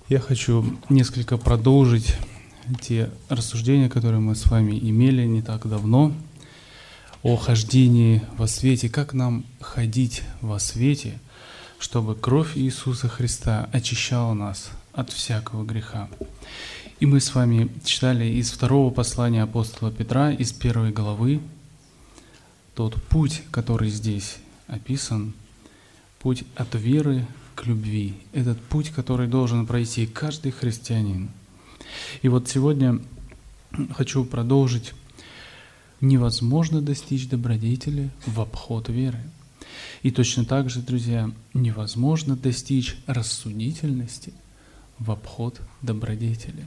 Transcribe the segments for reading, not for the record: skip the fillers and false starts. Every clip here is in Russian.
Я хочу несколько продолжить те рассуждения, которые мы с вами имели не так давно, о хождении во свете, как нам ходить во свете, чтобы кровь Иисуса Христа очищала нас от всякого греха. И мы с вами читали из второго послания апостола Петра, из 1 главы, тот путь, который здесь описан, путь от веры к любви. Этот путь, который должен пройти каждый христианин. И вот сегодня хочу продолжить. Невозможно достичь добродетели в обход веры. И точно так же, друзья, невозможно достичь рассудительности в обход добродетели.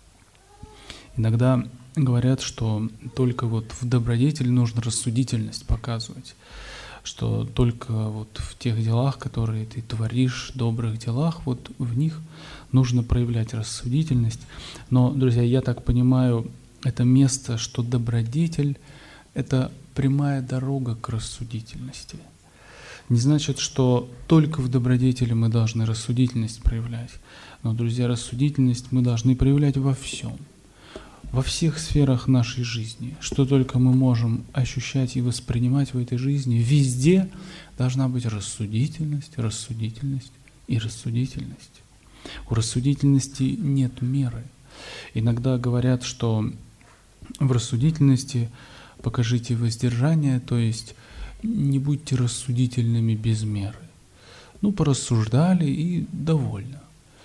Иногда говорят, что только вот в добродетели нужно рассудительность показывать, что только вот в тех делах, которые ты творишь, добрых делах, вот в них нужно проявлять рассудительность. Но, друзья, я так понимаю, это место, что добродетель – это прямая дорога к рассудительности. Не значит, что только в добродетели мы должны рассудительность проявлять. Но, друзья, рассудительность мы должны проявлять во всем. Во всех сферах нашей жизни, что только мы можем ощущать и воспринимать в этой жизни, везде должна быть рассудительность, рассудительность и рассудительность. У рассудительности нет меры. Иногда говорят, что в рассудительности покажите воздержание, то есть не будьте рассудительными без меры. Порассуждали и довольно.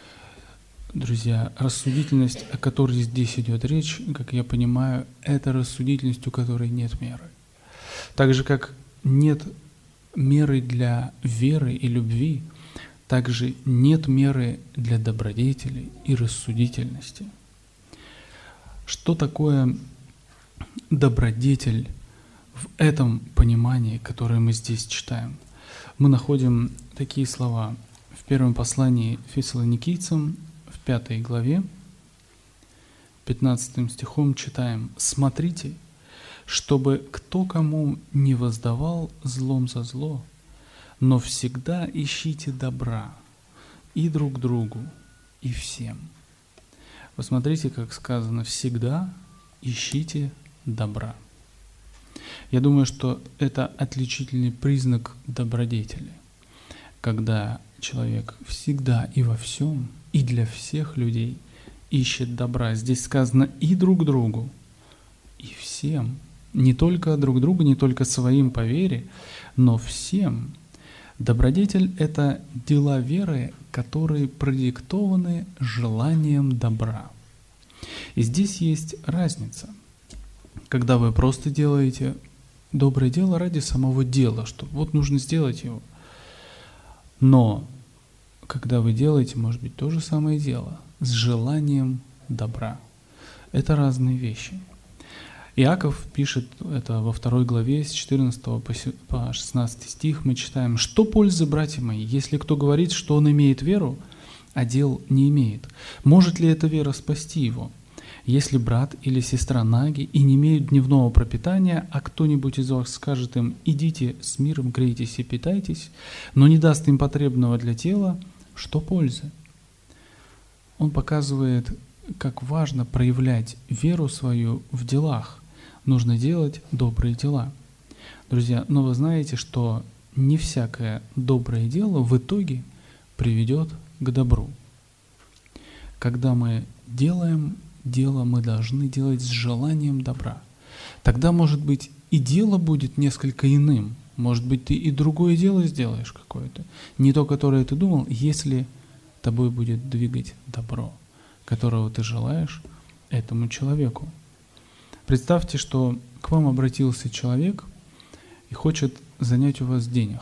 Друзья, рассудительность, о которой здесь идет речь, как я понимаю, это рассудительность, у которой нет меры. Так же, как нет меры для веры и любви, также нет меры для добродетели и рассудительности. Что такое добродетель в этом понимании, которое мы здесь читаем? Мы находим такие слова в первом послании Фессалоникийцам, в 5 главе, 15 стихом читаем: «Смотрите, чтобы кто кому не воздавал злом за зло, но всегда ищите добра и друг другу, и всем». Вы смотрите, как сказано: «Всегда ищите добра». Я думаю, что это отличительный признак добродетели, когда человек всегда и во всем, и для всех людей ищет добра. Здесь сказано и друг другу, и всем. Не только друг другу, не только своим по вере, но всем. Добродетель – это дела веры, которые продиктованы желанием добра. И здесь есть разница. Когда вы просто делаете доброе дело ради самого дела, что вот нужно сделать его. Но когда вы делаете, может быть, то же самое дело с желанием добра. Это разные вещи. Иаков пишет это во 2 главе с 14 по 16 стих. Мы читаем: «Что пользы, братья мои, если кто говорит, что он имеет веру, а дел не имеет? Может ли эта вера спасти его? Если брат или сестра наги и не имеют дневного пропитания, а кто-нибудь из вас скажет им: идите с миром, грейтесь и питайтесь, но не даст им потребного для тела, что пользы?» Он показывает, как важно проявлять веру свою в делах. Нужно делать добрые дела. Друзья, но вы знаете, что не всякое доброе дело в итоге приведет к добру. Когда мы делаем дело, мы должны делать с желанием добра. Тогда, может быть, и дело будет несколько иным. Может быть, ты и другое дело сделаешь какое-то. Не то, которое ты думал, если тобой будет двигать добро, которого ты желаешь этому человеку. Представьте, что к вам обратился человек и хочет занять у вас денег.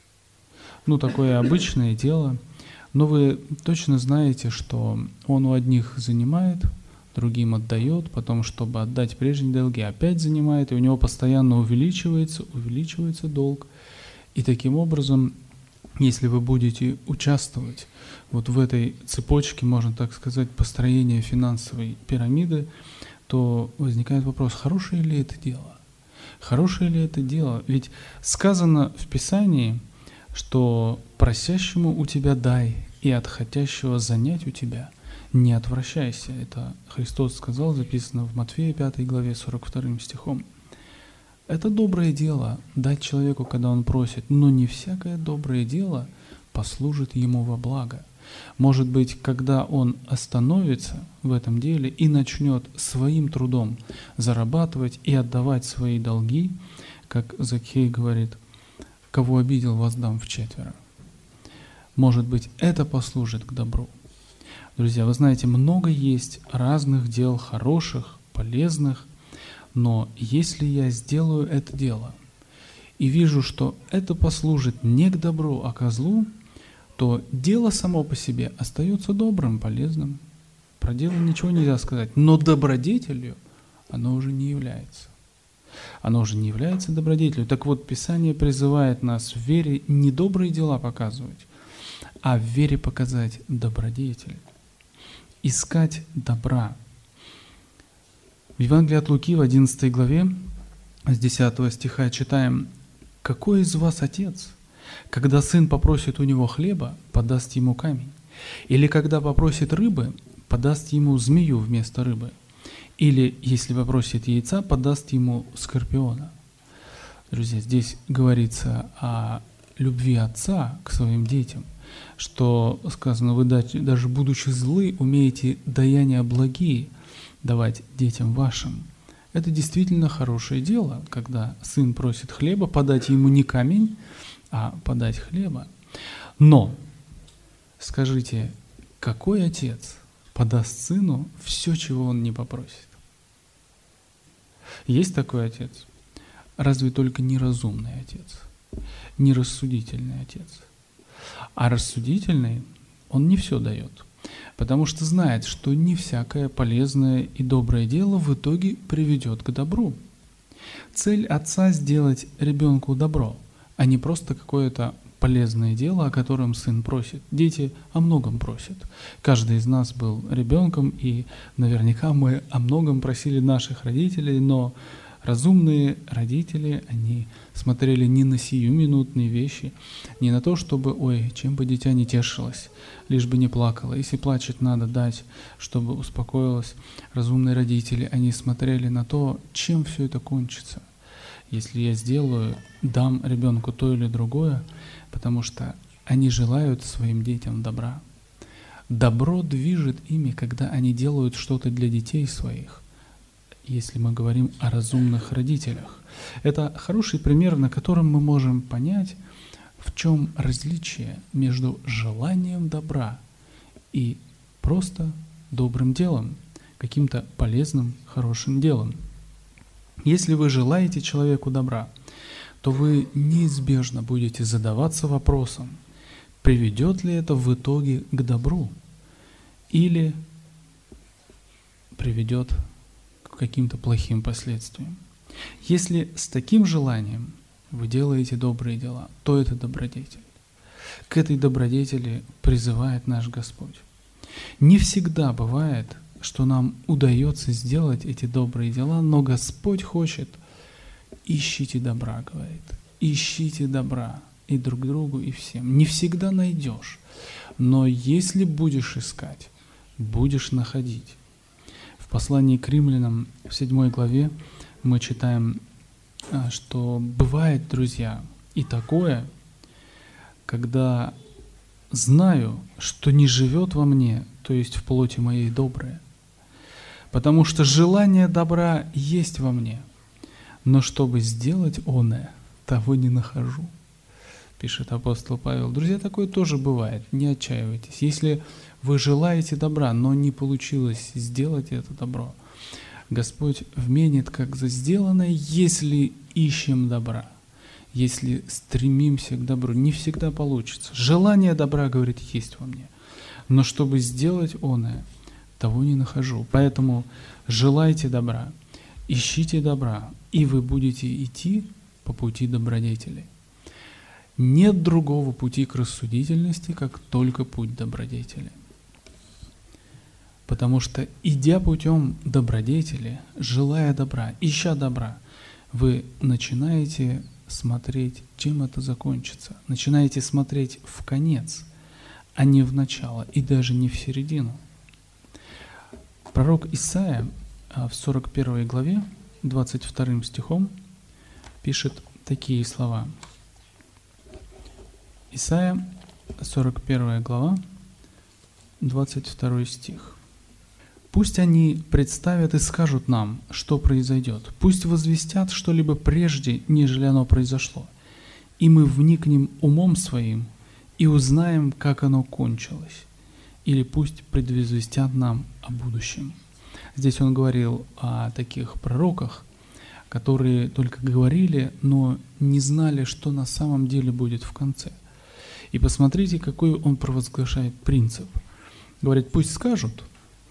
Такое обычное дело, но вы точно знаете, что он у одних занимает, другим отдает, потом, чтобы отдать прежние долги, опять занимает, и у него постоянно увеличивается долг. И таким образом, если вы будете участвовать вот в этой цепочке, можно так сказать, построения финансовой пирамиды, то возникает вопрос: хорошее ли это дело? Хорошее ли это дело? Ведь сказано в Писании, что просящему у тебя дай, и от хотящего занять у тебя не отвращайся. Это Христос сказал, записано в Матфея 5 главе 42 стихом. Это доброе дело дать человеку, когда он просит, но не всякое доброе дело послужит ему во благо. Может быть, когда он остановится в этом деле и начнет своим трудом зарабатывать и отдавать свои долги, как Закхей говорит, кого обидел, воздам вчетверо. Может быть, это послужит к добру. Друзья, вы знаете, много есть разных дел хороших, полезных, но если я сделаю это дело и вижу, что это послужит не к добру, а ко злу, то дело само по себе остается добрым, полезным. Про дело ничего нельзя сказать, но добродетелью оно уже не является. Оно уже не является добродетелью. Так вот, Писание призывает нас в вере не добрые дела показывать, а в вере показать добродетель. Искать добра. В Евангелии от Луки в 11 главе с 10 стиха читаем: «Какой из вас отец, когда сын попросит у него хлеба, подаст ему камень? Или когда попросит рыбы, подаст ему змею вместо рыбы? Или, если попросит яйца, подаст ему скорпиона?» Друзья, здесь говорится о любви отца к своим детям, что сказано: «Вы, даже будучи злы, умеете даяния благие давать детям вашим». Это действительно хорошее дело, когда сын просит хлеба, подать ему не камень, а подать хлеба. Но скажите, какой отец подаст сыну все, чего он не попросит? Есть такой отец? Разве только неразумный отец, нерассудительный отец. А рассудительный, он не все дает, потому что знает, что не всякое полезное и доброе дело в итоге приведет к добру. Цель отца — сделать ребенку добро, а не просто какое-то полезное дело, о котором сын просит. Дети о многом просят. Каждый из нас был ребенком, и наверняка мы о многом просили наших родителей, но разумные родители, они смотрели не на сиюминутные вещи, не на то, чтобы, ой, чем бы дитя не тешилось, лишь бы не плакало. Если плачет, надо дать, чтобы успокоилось. Разумные родители, они смотрели на то, чем все это кончится. Если я сделаю, дам ребенку то или другое, потому что они желают своим детям добра. Добро движет ими, когда они делают что-то для детей своих. Если мы говорим о разумных родителях. Это хороший пример, на котором мы можем понять, в чем различие между желанием добра и просто добрым делом, каким-то полезным, хорошим делом. Если вы желаете человеку добра, то вы неизбежно будете задаваться вопросом, приведет ли это в итоге к добру или приведет к каким-то плохим последствиям. Если с таким желанием вы делаете добрые дела, то это добродетель. К этой добродетели призывает наш Господь. Не всегда бывает, что нам удается сделать эти добрые дела, но Господь хочет: ищите добра, говорит, ищите добра и друг другу, и всем. Не всегда найдешь, но если будешь искать, будешь находить. В послании к римлянам в 7 главе мы читаем, что бывает, друзья, и такое, когда знаю, что не живет во мне, то есть в плоти моей доброе, потому что желание добра есть во мне, но чтобы сделать оное, того не нахожу, пишет апостол Павел. Друзья, такое тоже бывает, не отчаивайтесь. Если вы желаете добра, но не получилось сделать это добро, Господь вменит как за сделанное, если ищем добра, если стремимся к добру. Не всегда получится. Желание добра, говорит, есть во мне, но чтобы сделать оное, того не нахожу. Поэтому желайте добра, ищите добра, и вы будете идти по пути добродетели. Нет другого пути к рассудительности, как только путь добродетели. Потому что, идя путем добродетели, желая добра, ища добра, вы начинаете смотреть, чем это закончится. Начинаете смотреть в конец, а не в начало, и даже не в середину. Пророк Исаия в 41 главе, 22 стихом, пишет такие слова. Исаия, 41 глава, 22 стих. «Пусть они представят и скажут нам, что произойдет. Пусть возвестят что-либо прежде, нежели оно произошло. И мы вникнем умом своим и узнаем, как оно кончилось. Или пусть предвозвестят нам о будущем». Здесь он говорил о таких пророках, которые только говорили, но не знали, что на самом деле будет в конце. И посмотрите, какой он провозглашает принцип. Говорит, пусть скажут,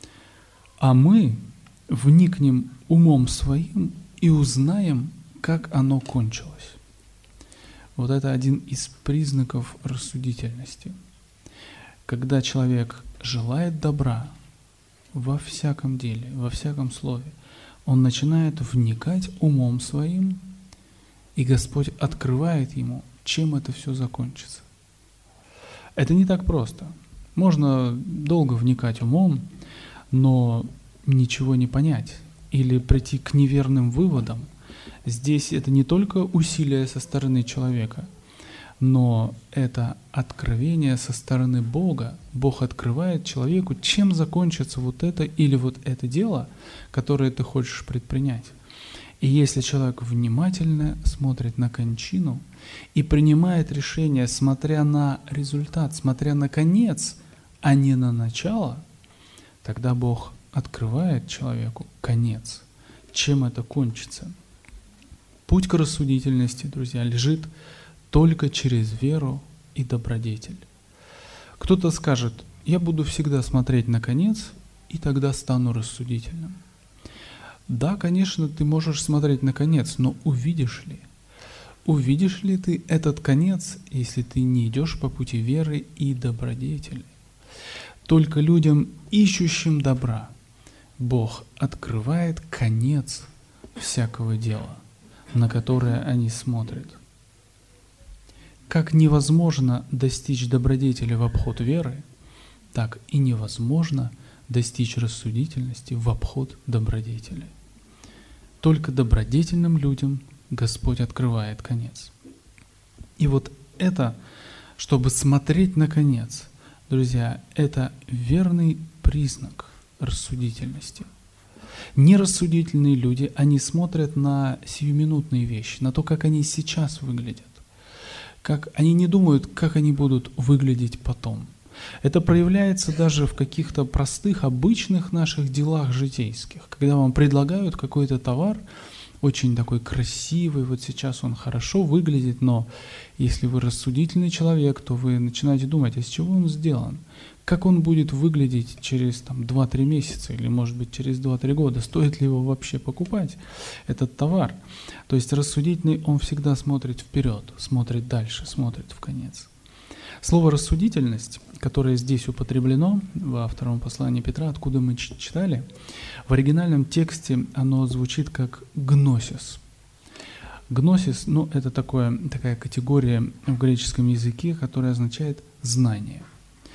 а мы вникнем умом своим и узнаем, как оно кончилось. Вот это один из признаков рассудительности. Когда человек желает добра во всяком деле, во всяком слове, он начинает вникать умом своим, и Господь открывает ему, чем это все закончится. Это не так просто. Можно долго вникать умом, но ничего не понять или прийти к неверным выводам. Здесь это не только усилие со стороны человека, но это откровение со стороны Бога. Бог открывает человеку, чем закончится вот это или вот это дело, которое ты хочешь предпринять. И если человек внимательно смотрит на кончину и принимает решение, смотря на результат, смотря на конец, а не на начало, тогда Бог открывает человеку конец, чем это кончится. Путь к рассудительности, друзья, лежит только через веру и добродетель. Кто-то скажет, я буду всегда смотреть на конец, и тогда стану рассудительным. Да, конечно, ты можешь смотреть на конец, но увидишь ли? Увидишь ли ты этот конец, если ты не идешь по пути веры и добродетели? Только людям, ищущим добра, Бог открывает конец всякого дела, на которое они смотрят. Как невозможно достичь добродетели в обход веры, так и невозможно достичь рассудительности в обход добродетели. Только добродетельным людям Господь открывает конец. И вот это, чтобы смотреть на конец, друзья, это верный признак рассудительности. Нерассудительные люди, они смотрят на сиюминутные вещи, на то, как они сейчас выглядят. Они не думают, как они будут выглядеть потом. Это проявляется даже в каких-то простых, обычных наших делах житейских. Когда вам предлагают какой-то товар, очень такой красивый, вот сейчас он хорошо выглядит, но если вы рассудительный человек, то вы начинаете думать, а из чего он сделан? Как он будет выглядеть через 2-3 месяца или, может быть, через 2-3 года? Стоит ли его вообще покупать, этот товар? То есть рассудительный, он всегда смотрит вперед, смотрит дальше, смотрит в конец. Слово «рассудительность», которое здесь употреблено во втором послании Петра, откуда мы читали, в оригинальном тексте оно звучит как «гносис». Гносис, это такая категория в греческом языке, которая означает «знание».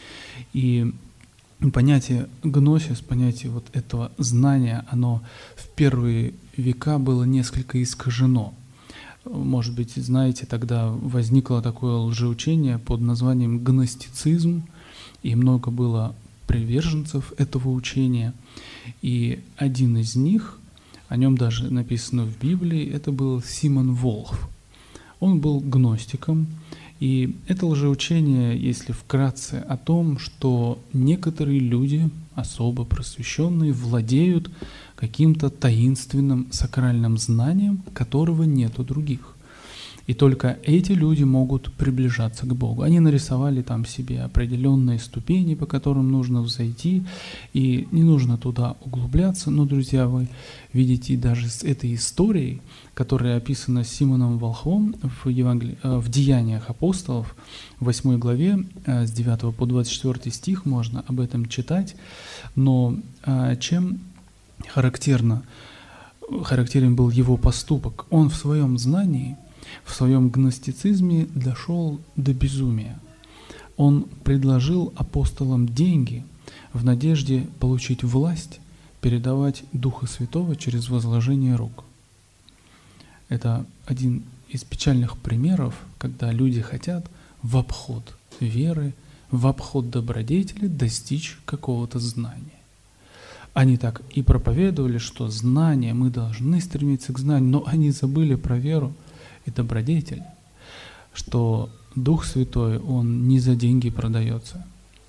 И понятие гносис, понятие вот этого знания, оно в первые века было несколько искажено. Может быть, знаете, тогда возникло такое лжеучение под названием гностицизм, и много было приверженцев этого учения. И один из них, о нем даже написано в Библии, это был Симон Волхв. Он был гностиком, и это лжеучение, если вкратце, о том, что некоторые люди, особо просвещенные, владеют каким-то таинственным сакральным знанием, которого нет у других. И только эти люди могут приближаться к Богу. Они нарисовали там себе определенные ступени, по которым нужно взойти, и не нужно туда углубляться. Но, друзья, вы видите даже с этой историей, которая описана Симоном Волхвом в Деяниях апостолов, в 8 главе, с 9 по 24 стих можно об этом читать. Но чем характерен был его поступок? Он в своем знании, в своем гностицизме дошел до безумия. Он предложил апостолам деньги в надежде получить власть передавать Духа Святого через возложение рук. Это один из печальных примеров, когда люди хотят в обход веры, в обход добродетели достичь какого-то знания. Они так и проповедовали, что знание, мы должны стремиться к знанию, но они забыли про веру и добродетель, что Дух Святой, Он не за деньги продается,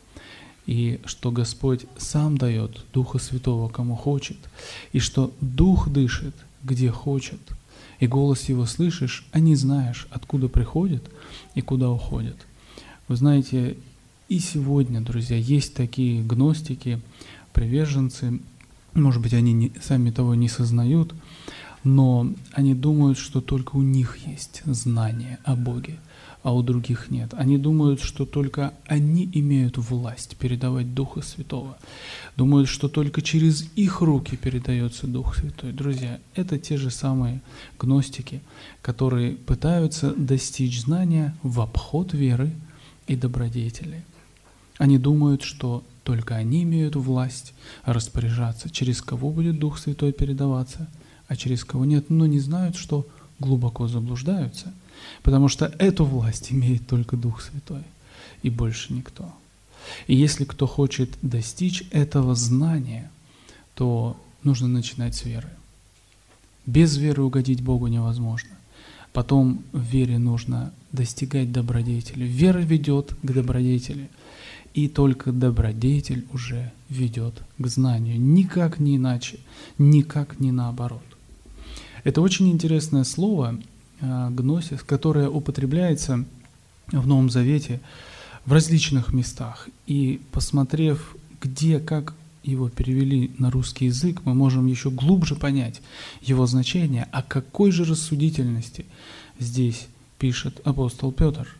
и что Господь сам дает Духа Святого кому хочет, и что Дух дышит где хочет, и голос Его слышишь, а не знаешь, откуда приходит и куда уходит. Вы знаете, и сегодня, друзья, есть такие гностики, приверженцы, может быть, они сами того не сознают, но они думают, что только у них есть знание о Боге, а у других нет. Они думают, что только они имеют власть передавать Духа Святого. Думают, что только через их руки передается Дух Святой. Друзья, это те же самые гностики, которые пытаются достичь знания в обход веры и добродетели. Они думают, что только они имеют власть распоряжаться, через кого будет Дух Святой передаваться, а через кого нет, но не знают, что глубоко заблуждаются, потому что эту власть имеет только Дух Святой и больше никто. И если кто хочет достичь этого знания, то нужно начинать с веры. Без веры угодить Богу невозможно. Потом в вере нужно достигать добродетели. Вера ведет к добродетели. И только добродетель уже ведет к знанию. Никак не иначе, никак не наоборот. Это очень интересное слово «гносис», которое употребляется в Новом Завете в различных местах. И посмотрев, где, как его перевели на русский язык, мы можем еще глубже понять его значение, о какой же рассудительности здесь пишет апостол Петр.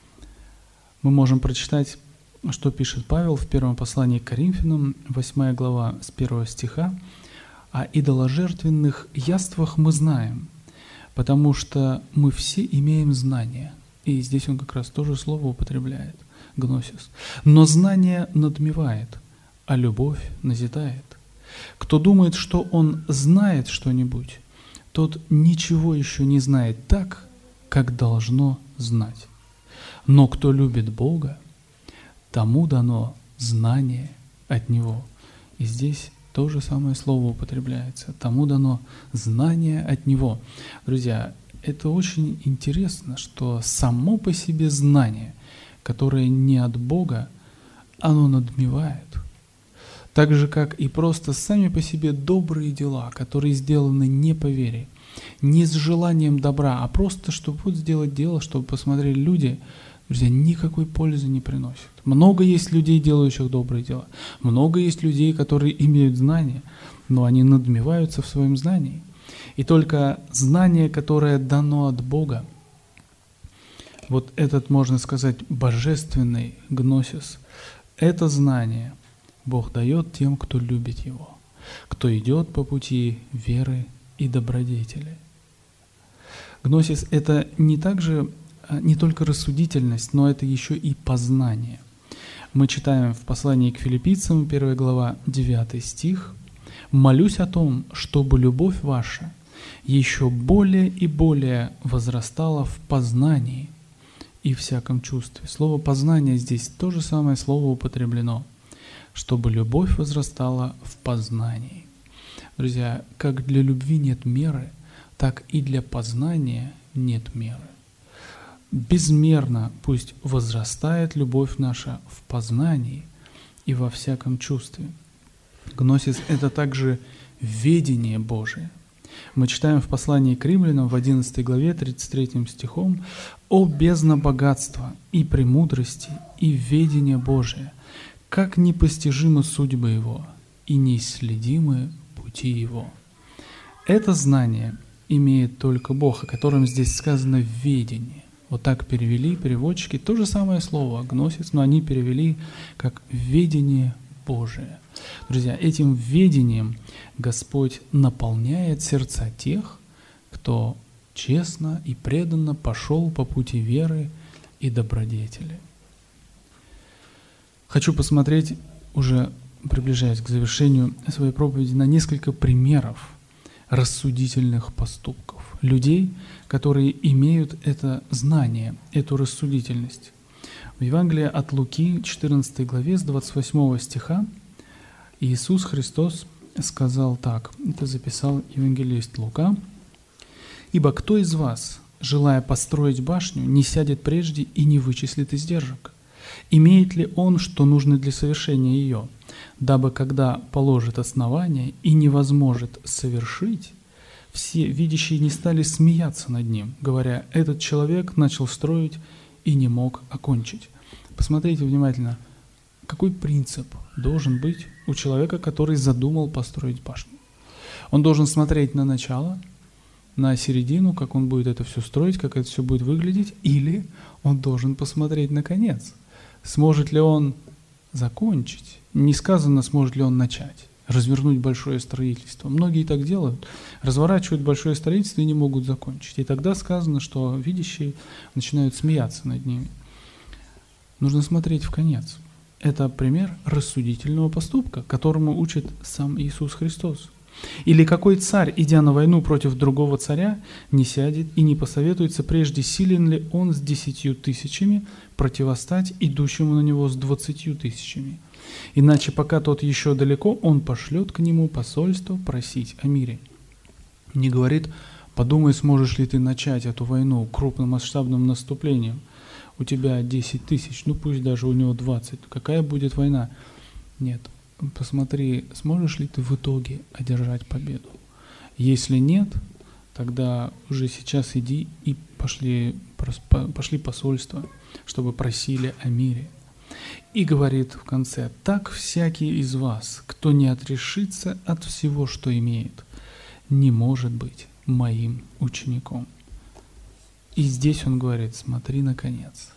Мы можем прочитать, что пишет Павел в первом послании к Коринфянам, 8 глава с 1 стиха. «О идоложертвенных яствах мы знаем, потому что мы все имеем знание». И здесь он как раз то же слово употребляет, гносис. «Но знание надмевает, а любовь назидает. Кто думает, что он знает что-нибудь, тот ничего еще не знает так, как должно знать. Но кто любит Бога, тому дано знание от Него». И здесь то же самое слово употребляется. Тому дано знание от Него. Друзья, это очень интересно, что само по себе знание, которое не от Бога, оно надмевает. Так же, как и просто сами по себе добрые дела, которые сделаны не по вере, не с желанием добра, а просто, чтобы вот сделать дело, чтобы посмотрели люди, друзья, никакой пользы не приносит. Много есть людей, делающих добрые дела. Много есть людей, которые имеют знания, но они надмеваются в своем знании. И только знание, которое дано от Бога, вот этот, можно сказать, божественный гносис, это знание Бог дает тем, кто любит Его, кто идет по пути веры и добродетели. Гносис – это не только рассудительность, но это еще и познание. Мы читаем в послании к Филиппийцам, 1 глава, 9 стих: «Молюсь о том, чтобы любовь ваша еще более и более возрастала в познании и всяком чувстве». Слово «познание» здесь то же самое слово употреблено, чтобы любовь возрастала в познании. Друзья, как для любви нет меры, так и для познания нет меры. Безмерно пусть возрастает любовь наша в познании и во всяком чувстве. Гносис – это также ведение Божие. Мы читаем в послании к Римлянам в 11 главе 33 стихом: «О бездна богатства и премудрости и ведения Божия, как непостижимы судьбы Его и неисследимы пути Его». Это знание имеет только Бог, о котором здесь сказано «ведение». Вот так перевели переводчики то же самое слово «гносис», но они перевели как «ведение Божие». Друзья, этим ведением Господь наполняет сердца тех, кто честно и преданно пошел по пути веры и добродетели. Хочу посмотреть уже приближаясь к завершению своей проповеди, на несколько примеров рассудительных поступков людей, которые имеют это знание, эту рассудительность. В Евангелии от Луки, 14 главе, с 28 стиха, Иисус Христос сказал так, это записал евангелист Лука: «Ибо кто из вас, желая построить башню, не сядет прежде и не вычислит издержек? Имеет ли он, что нужно для совершения ее, дабы, когда положит основание и не возможет совершить, все видящие не стали смеяться над ним, говоря: этот человек начал строить и не мог окончить». Посмотрите внимательно, какой принцип должен быть у человека, который задумал построить башню. Он должен смотреть на начало, на середину, как он будет это все строить, как это все будет выглядеть, или он должен посмотреть на конец. Сможет ли он закончить? Не сказано, сможет ли он начать, развернуть большое строительство. Многие так делают, разворачивают большое строительство и не могут закончить. И тогда сказано, что видящие начинают смеяться над ними. Нужно смотреть в конец. Это пример рассудительного поступка, которому учит сам Иисус Христос. Или какой царь, идя на войну против другого царя, не сядет и не посоветуется прежде, силен ли он с 10 000 противостать идущему на него с 20 000. Иначе, пока тот еще далеко, он пошлет к нему посольство просить о мире. Не говорит: подумай, сможешь ли ты начать эту войну крупным масштабным наступлением. У тебя 10 000, ну пусть даже у него 20. Какая будет война? Нет. Посмотри, сможешь ли ты в итоге одержать победу. Если нет, тогда уже сейчас иди и пошли посольства, чтобы просили о мире. И говорит в конце: так всякий из вас, кто не отрешится от всего, что имеет, не может быть моим учеником. И здесь он говорит: смотри на конец.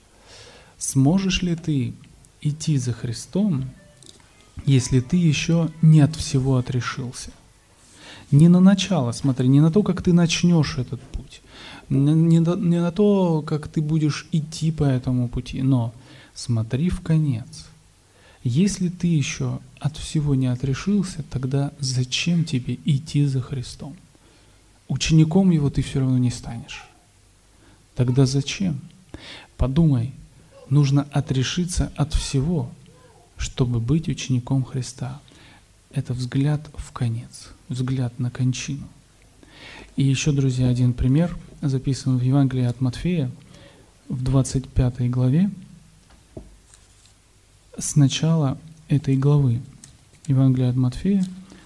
Сможешь ли ты идти за Христом, если ты еще не от всего отрешился? Не на начало смотри, не на то, как ты начнешь этот путь, не на то, как ты будешь идти по этому пути, но смотри в конец. Если ты еще от всего не отрешился, тогда зачем тебе идти за Христом? Учеником Его ты все равно не станешь. Тогда зачем? Подумай, нужно отрешиться от всего, чтобы быть учеником Христа. Это взгляд в конец, взгляд на кончину. И еще, друзья, один пример, записан в Евангелии от Матфея, в 25 главе, с начала этой главы. Евангелие от Матфея,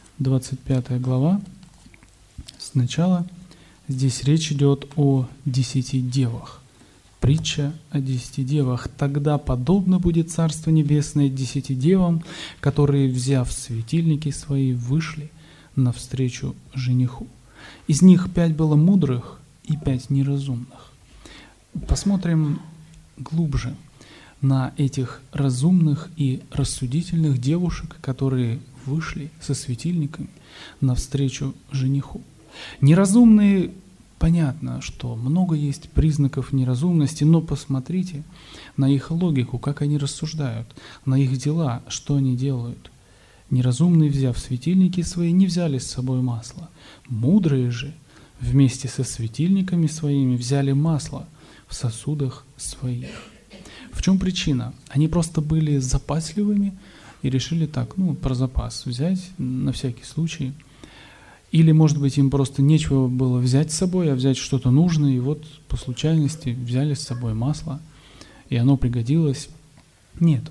25 глава, сначала. Здесь речь идет о 10 девах. Притча о 10 девах. Тогда подобно будет Царство Небесное 10 девам, которые, взяв светильники свои, вышли навстречу жениху. Из них 5 было мудрых и 5 неразумных. Посмотрим глубже на этих разумных и рассудительных девушек, которые вышли со светильниками навстречу жениху. Неразумные, понятно, что много есть признаков неразумности, но посмотрите на их логику, как они рассуждают, на их дела, что они делают. Неразумные, взяв светильники свои, не взяли с собой масло. Мудрые же вместе со светильниками своими взяли масло в сосудах своих. В чем причина? Они просто были запасливыми и решили так, про запас взять на всякий случай. Или, может быть, им просто нечего было взять с собой, а взять что-то нужное, и вот по случайности взяли с собой масло, и оно пригодилось. Нет.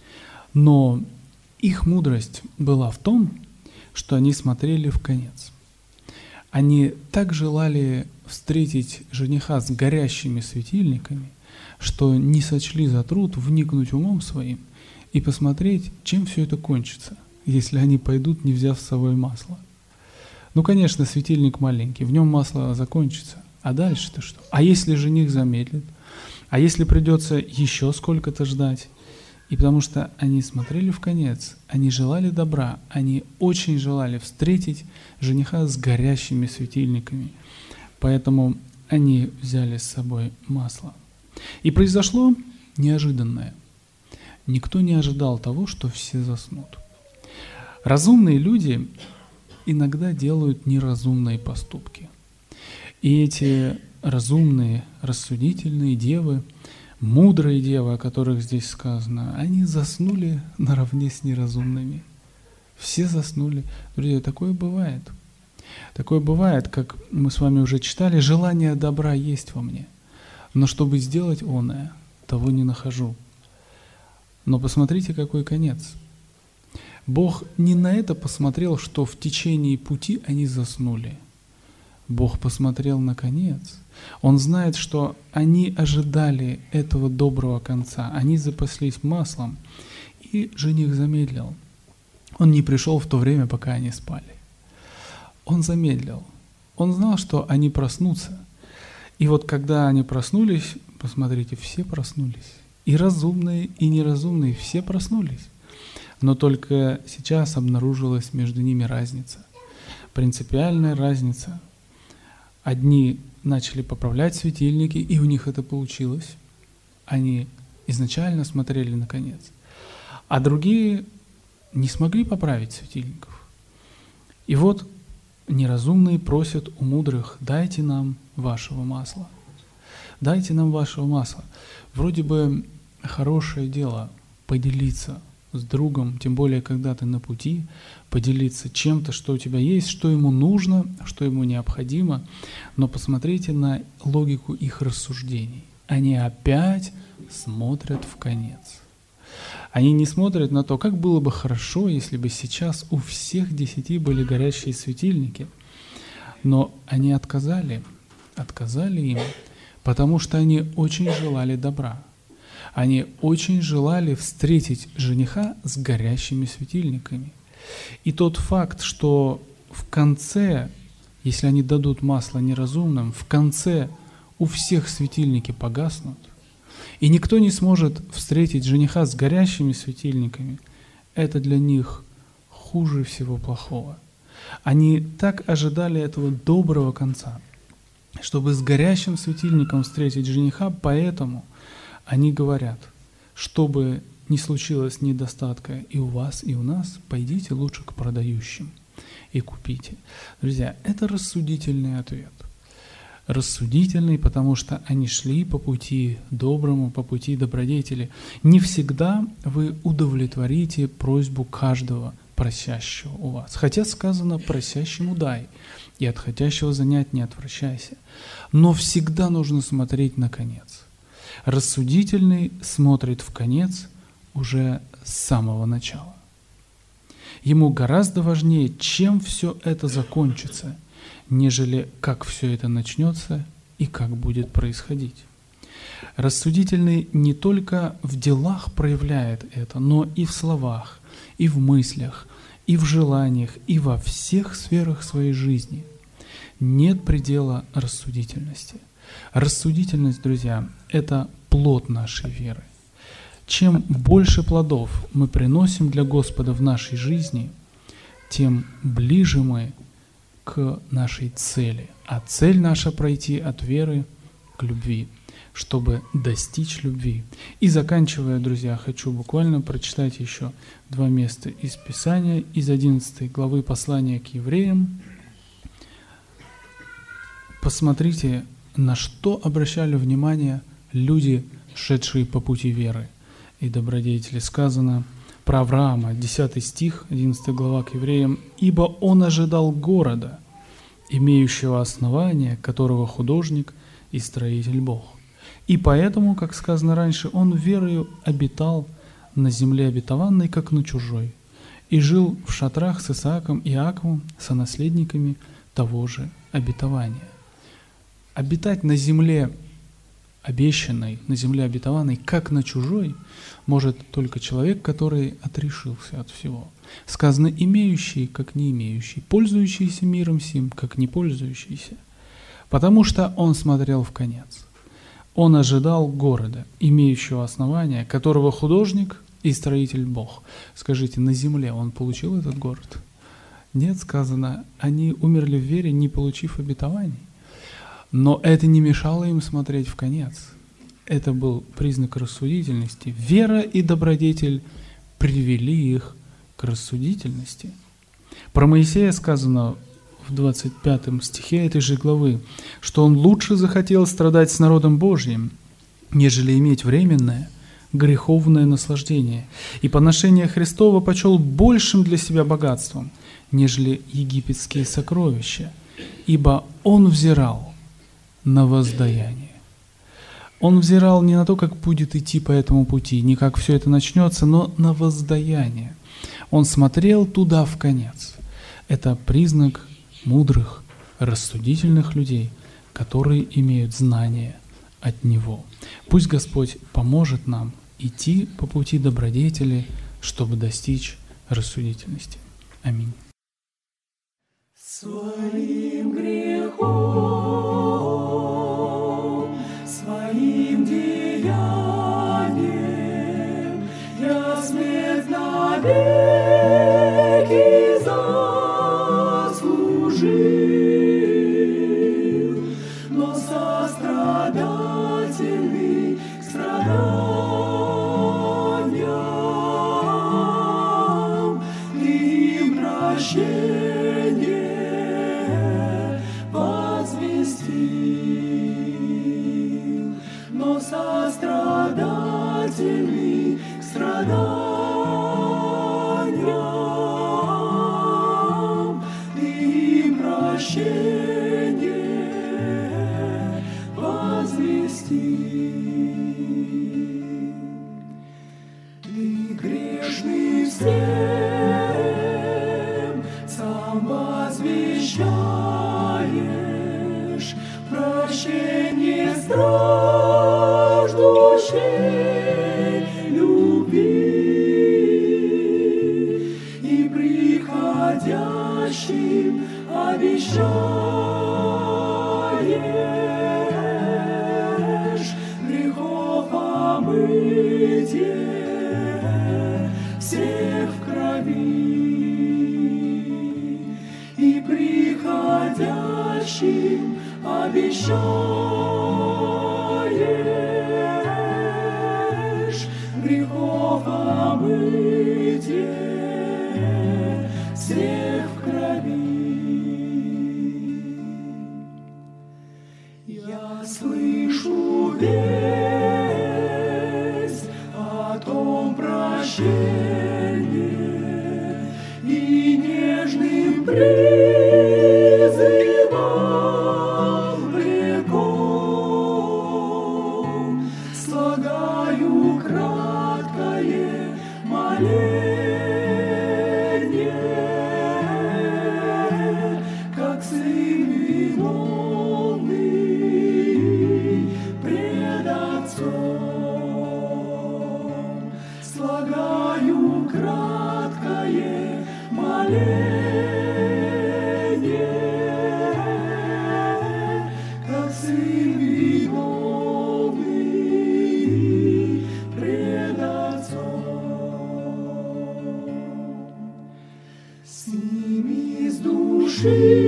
Но их мудрость была в том, что они смотрели в конец. Они так желали встретить жениха с горящими светильниками, что не сочли за труд вникнуть умом своим и посмотреть, чем все это кончится, если они пойдут, не взяв с собой масло. Конечно, светильник маленький, в нем масло закончится. А дальше-то что? А если жених замедлит? А если придется еще сколько-то ждать? И потому что они смотрели в конец, они желали добра, они очень желали встретить жениха с горящими светильниками. Поэтому они взяли с собой масло. И произошло неожиданное. Никто не ожидал того, что все заснут. Разумные люди иногда делают неразумные поступки. И эти разумные, рассудительные девы, мудрые девы, о которых здесь сказано, они заснули наравне с неразумными. Все заснули. Друзья, такое бывает. Такое бывает, как мы с вами уже читали, желание добра есть во мне, но чтобы сделать оное, того не нахожу. Но посмотрите, какой конец. Бог не на это посмотрел, что в течение пути они заснули. Бог посмотрел на конец. Он знает, что они ожидали этого доброго конца. Они запаслись маслом, и жених замедлил. Он не пришел в то время, пока они спали. Он замедлил. Он знал, что они проснутся. И вот когда они проснулись, посмотрите, все проснулись. И разумные, и неразумные, все проснулись. Но только сейчас обнаружилась между ними разница. Принципиальная разница. Одни начали поправлять светильники, и у них это получилось. Они изначально смотрели на конец. А другие не смогли поправить светильников. И вот неразумные просят у мудрых: дайте нам вашего масла. Дайте нам вашего масла. Вроде бы хорошее дело поделиться с другом, тем более, когда ты на пути, поделиться чем-то, что у тебя есть, что ему нужно, что ему необходимо. Но посмотрите на логику их рассуждений. Они опять смотрят в конец. Они не смотрят на то, как было бы хорошо, если бы сейчас у всех 10 были горящие светильники. Но они отказали им, потому что они очень желали добра. Они очень желали встретить жениха с горящими светильниками. И тот факт, что в конце, если они дадут масло неразумным, в конце у всех светильники погаснут, и никто не сможет встретить жениха с горящими светильниками, это для них хуже всего плохого. Они так ожидали этого доброго конца, чтобы с горящим светильником встретить жениха, поэтому они говорят: чтобы не случилось недостатка и у вас, и у нас, пойдите лучше к продающим и купите. Друзья, это рассудительный ответ. Рассудительный, потому что они шли по пути доброму, по пути добродетели. Не всегда вы удовлетворите просьбу каждого просящего у вас. Хотя сказано: просящему дай, и от хотящего занять не отвращайся. Но всегда нужно смотреть на конец. Рассудительный смотрит в конец уже с самого начала. Ему гораздо важнее, чем все это закончится, нежели как все это начнется и как будет происходить. Рассудительный не только в делах проявляет это, но и в словах, и в мыслях, и в желаниях, и во всех сферах своей жизни. Нет предела рассудительности. Рассудительность, друзья, это плод нашей веры. Чем больше плодов мы приносим для Господа в нашей жизни, тем ближе мы к нашей цели. А цель наша — пройти от веры к любви, чтобы достичь любви. И заканчивая, друзья, хочу буквально прочитать еще 2 места из Писания, из 11 главы послания к евреям. Посмотрите, на что обращали внимание люди, шедшие по пути веры и добродетели. Сказано про Авраама, 10 стих, 11 глава к евреям: «Ибо он ожидал города, имеющего основание, которого художник и строитель Бог. И поэтому, как сказано раньше, он верою обитал на земле обетованной, как на чужой, и жил в шатрах с Исааком и Иаковом, сонаследниками того же обетования». Обитать на земле обещанной, на земле обетованной, как на чужой, может только человек, который отрешился от всего. Сказано: имеющий, как не имеющий, пользующийся миром сим, как не пользующийся. Потому что он смотрел в конец. Он ожидал города, имеющего основания, которого художник и строитель Бог. Скажите, на земле он получил этот город? Нет, сказано, они умерли в вере, не получив обетований. Но это не мешало им смотреть в конец. Это был признак рассудительности. Вера и добродетель привели их к рассудительности. Про Моисея сказано в 25 стихе этой же главы, что он лучше захотел страдать с народом Божьим, нежели иметь временное, греховное наслаждение, и поношение Христова почел большим для себя богатством, нежели египетские сокровища, ибо он взирал на воздаяние. Он взирал не на то, как будет идти по этому пути, не как все это начнется, но на воздаяние. Он смотрел туда в конец. Это признак мудрых, рассудительных людей, которые имеют знания от Него. Пусть Господь поможет нам идти по пути добродетели, чтобы достичь рассудительности. Аминь. Своим грехом, своим деянием я смерть навеки заслужил, но сострадательный к страданиям ты им прощение возвестил, но сострадательный к страданиям ты им прощение возвестил. Ты грешный всем сам возвещаешь прощение страждущей любви и приходящим обещаешь грехов омытие всех в крови и приходящим обещаешь грехов омытие всех в крови. Я слышу весть о том прощении и нежным призывом веком слагаю краткое моление, как сын виновный пред Отцом. Слагаю краткое моление, как сын виновный пред Отцом. Сними с души